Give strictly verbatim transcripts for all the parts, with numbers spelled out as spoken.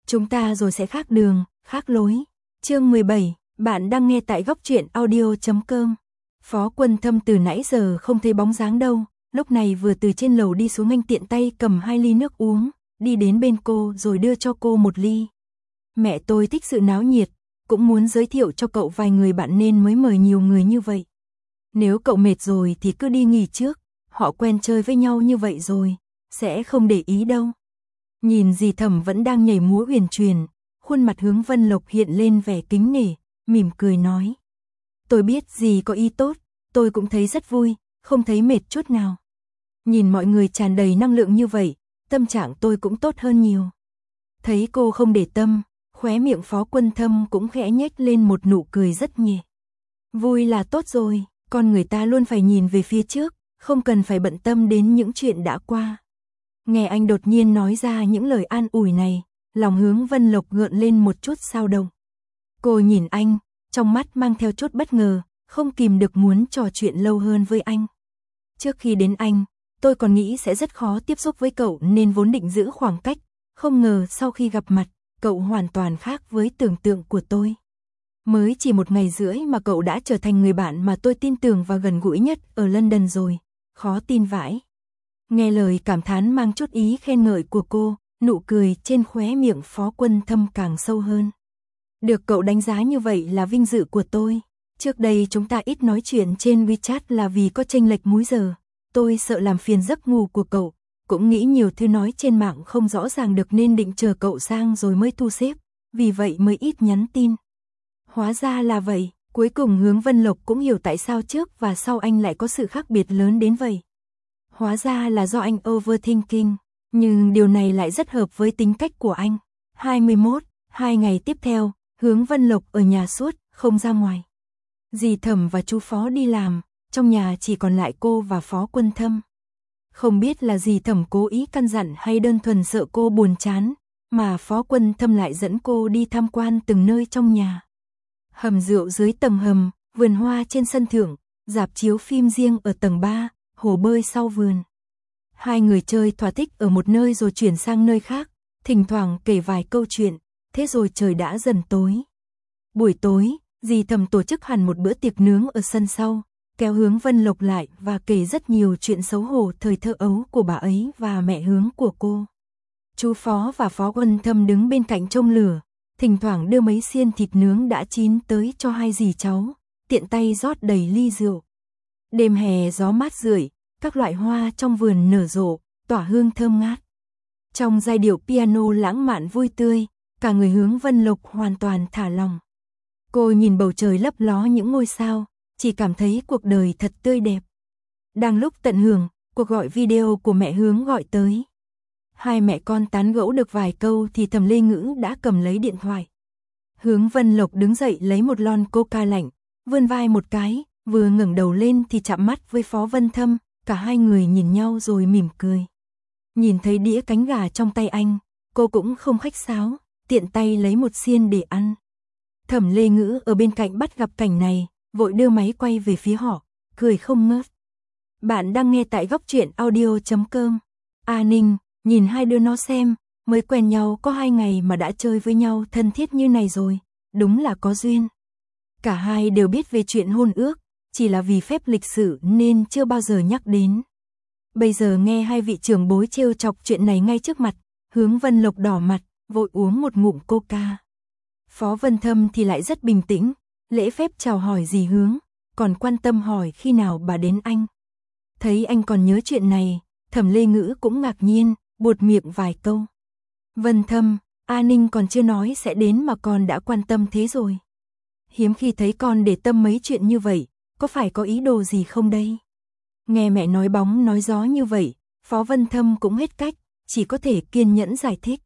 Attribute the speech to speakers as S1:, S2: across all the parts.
S1: Chúng ta rồi sẽ khác đường, khác lối. Chương mười bảy, bạn đang nghe tại góc truyện audio chấm com. Phó Quân Thâm từ nãy giờ không thấy bóng dáng đâu, lúc này vừa từ trên lầu đi xuống, anh tiện tay cầm hai ly nước uống, đi đến bên cô rồi đưa cho cô một ly. Mẹ tôi thích sự náo nhiệt, cũng muốn giới thiệu cho cậu vài người bạn nên mới mời nhiều người như vậy. Nếu cậu mệt rồi thì cứ đi nghỉ trước, họ quen chơi với nhau như vậy rồi, sẽ không để ý đâu. Nhìn dì Thẩm vẫn đang nhảy múa uyển chuyển, khuôn mặt Hướng Vân Lộc hiện lên vẻ kính nể, mỉm cười nói. Tôi biết dì có ý tốt, tôi cũng thấy rất vui, không thấy mệt chút nào. Nhìn mọi người tràn đầy năng lượng như vậy, tâm trạng tôi cũng tốt hơn nhiều. Thấy cô không để tâm, khóe miệng Phó Quân Thâm cũng khẽ nhếch lên một nụ cười rất nhẹ. Vui là tốt rồi, con người ta luôn phải nhìn về phía trước, không cần phải bận tâm đến những chuyện đã qua. Nghe anh đột nhiên nói ra những lời an ủi này, lòng Hướng Vân Lộc gợn lên một chút xao động. Cô nhìn anh, trong mắt mang theo chút bất ngờ, không kìm được muốn trò chuyện lâu hơn với anh. Trước khi đến anh, tôi còn nghĩ sẽ rất khó tiếp xúc với cậu nên vốn định giữ khoảng cách, không ngờ sau khi gặp mặt, cậu hoàn toàn khác với tưởng tượng của tôi. Mới chỉ một ngày rưỡi mà cậu đã trở thành người bạn mà tôi tin tưởng và gần gũi nhất ở London rồi, khó tin vãi. Nghe lời cảm thán mang chút ý khen ngợi của cô, nụ cười trên khóe miệng Phó Quân Thâm càng sâu hơn. Được cậu đánh giá như vậy là vinh dự của tôi. Trước đây chúng ta ít nói chuyện trên WeChat là vì có chênh lệch múi giờ. Tôi sợ làm phiền giấc ngủ của cậu, cũng nghĩ nhiều thứ nói trên mạng không rõ ràng được nên định chờ cậu sang rồi mới thu xếp, vì vậy mới ít nhắn tin. Hóa ra là vậy, cuối cùng Hướng Vân Lộc cũng hiểu tại sao trước và sau anh lại có sự khác biệt lớn đến vậy. Hóa ra là do anh overthinking, nhưng điều này lại rất hợp với tính cách của anh. hai mươi mốt, hai ngày tiếp theo, Hướng Vân Lộc ở nhà suốt, không ra ngoài. Dì Thẩm và chú Phó đi làm, trong nhà chỉ còn lại cô và Phó Quân Thâm. Không biết là dì Thẩm cố ý căn dặn hay đơn thuần sợ cô buồn chán, mà Phó Quân Thâm lại dẫn cô đi tham quan từng nơi trong nhà. Hầm rượu dưới tầng hầm, vườn hoa trên sân thượng, rạp chiếu phim riêng ở tầng ba, hồ bơi sau vườn. Hai người chơi thỏa thích ở một nơi rồi chuyển sang nơi khác, thỉnh thoảng kể vài câu chuyện, thế rồi trời đã dần tối. Buổi tối, dì Thẩm tổ chức hẳn một bữa tiệc nướng ở sân sau, kéo Hướng Vân Lộc lại và kể rất nhiều chuyện xấu hổ thời thơ ấu của bà ấy và mẹ Hướng của cô. Chú Phó và Phó Quân Thâm đứng bên cạnh trông lửa, thỉnh thoảng đưa mấy xiên thịt nướng đã chín tới cho hai dì cháu, tiện tay rót đầy ly rượu. Đêm hè gió mát rượi, các loại hoa trong vườn nở rộ, tỏa hương thơm ngát. Trong giai điệu piano lãng mạn vui tươi, cả người Hướng Vân Lộc hoàn toàn thả lòng. Cô nhìn bầu trời lấp ló những ngôi sao, chỉ cảm thấy cuộc đời thật tươi đẹp. Đang lúc tận hưởng, cuộc gọi video của mẹ Hướng gọi tới. Hai mẹ con tán gẫu được vài câu thì Thẩm Lê Ngữ đã cầm lấy điện thoại. Hướng Vân Lộc đứng dậy lấy một lon coca lạnh, vươn vai một cái, vừa ngẩng đầu lên thì chạm mắt với Phó Vân Thâm, cả hai người nhìn nhau rồi mỉm cười. Nhìn thấy đĩa cánh gà trong tay anh, cô cũng không khách sáo, tiện tay lấy một xiên để ăn. Thẩm Lê Ngữ ở bên cạnh bắt gặp cảnh này, vội đưa máy quay về phía họ, cười không ngớt. Bạn đang nghe tại góc truyện audio chấm com. A Ninh, nhìn hai đứa nó xem, mới quen nhau có hai ngày mà đã chơi với nhau thân thiết như này rồi, đúng là có duyên. Cả hai đều biết về chuyện hôn ước, chỉ là vì phép lịch sự nên chưa bao giờ nhắc đến. Bây giờ nghe hai vị trưởng bối trêu chọc chuyện này ngay trước mặt, Hướng Vân Lộc đỏ mặt, vội uống một ngụm coca. Phó Vân Thâm thì lại rất bình tĩnh, lễ phép chào hỏi dì Hướng, còn quan tâm hỏi khi nào bà đến anh. Thấy anh còn nhớ chuyện này, Thẩm Lê Ngữ cũng ngạc nhiên, buột miệng vài câu. Vân Thâm, A Ninh còn chưa nói sẽ đến mà con đã quan tâm thế rồi. Hiếm khi thấy con để tâm mấy chuyện như vậy, có phải có ý đồ gì không đây? Nghe mẹ nói bóng nói gió như vậy, Phó Vân Thâm cũng hết cách, chỉ có thể kiên nhẫn giải thích.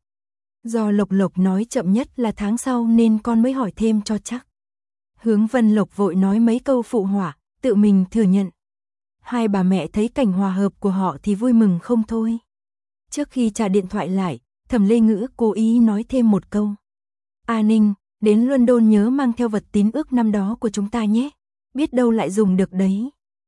S1: Do Lộc Lộc nói chậm nhất là tháng sau nên con mới hỏi thêm cho chắc. Hướng Vân Lộc vội nói mấy câu phụ họa, tự mình thừa nhận. Hai bà mẹ thấy cảnh hòa hợp của họ thì vui mừng không thôi. Trước khi trả điện thoại lại, Thẩm Lê Ngữ cố ý nói thêm một câu. A Ninh, đến London nhớ mang theo vật tín ước năm đó của chúng ta nhé, biết đâu lại dùng được đấy.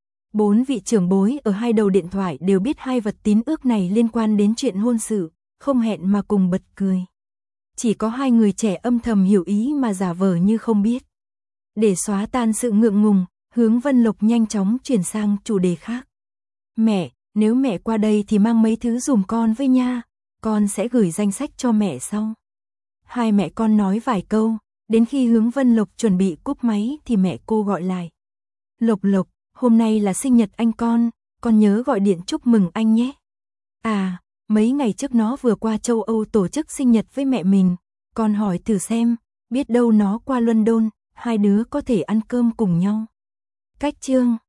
S1: Bốn vị trưởng bối ở hai đầu điện thoại đều biết hai vật tín ước này liên quan đến chuyện hôn sự, không hẹn mà cùng bật cười. chỉ có hai người trẻ âm thầm hiểu ý mà giả vờ như không biết. Để xóa tan sự ngượng ngùng, Hướng Vân Lộc nhanh chóng chuyển sang chủ đề khác. Mẹ, nếu mẹ qua đây thì mang mấy thứ dùm con với nha, con sẽ gửi danh sách cho mẹ sau. Hai mẹ con nói vài câu, đến khi Hướng Vân Lộc chuẩn bị cúp máy thì mẹ cô gọi lại. Lộc Lộc, hôm nay là sinh nhật anh con, con nhớ gọi điện chúc mừng anh nhé. À, mấy ngày trước nó vừa qua châu Âu tổ chức sinh nhật với mẹ mình, con hỏi thử xem, biết đâu nó qua London, hai đứa có thể ăn cơm cùng nhau. Cách chương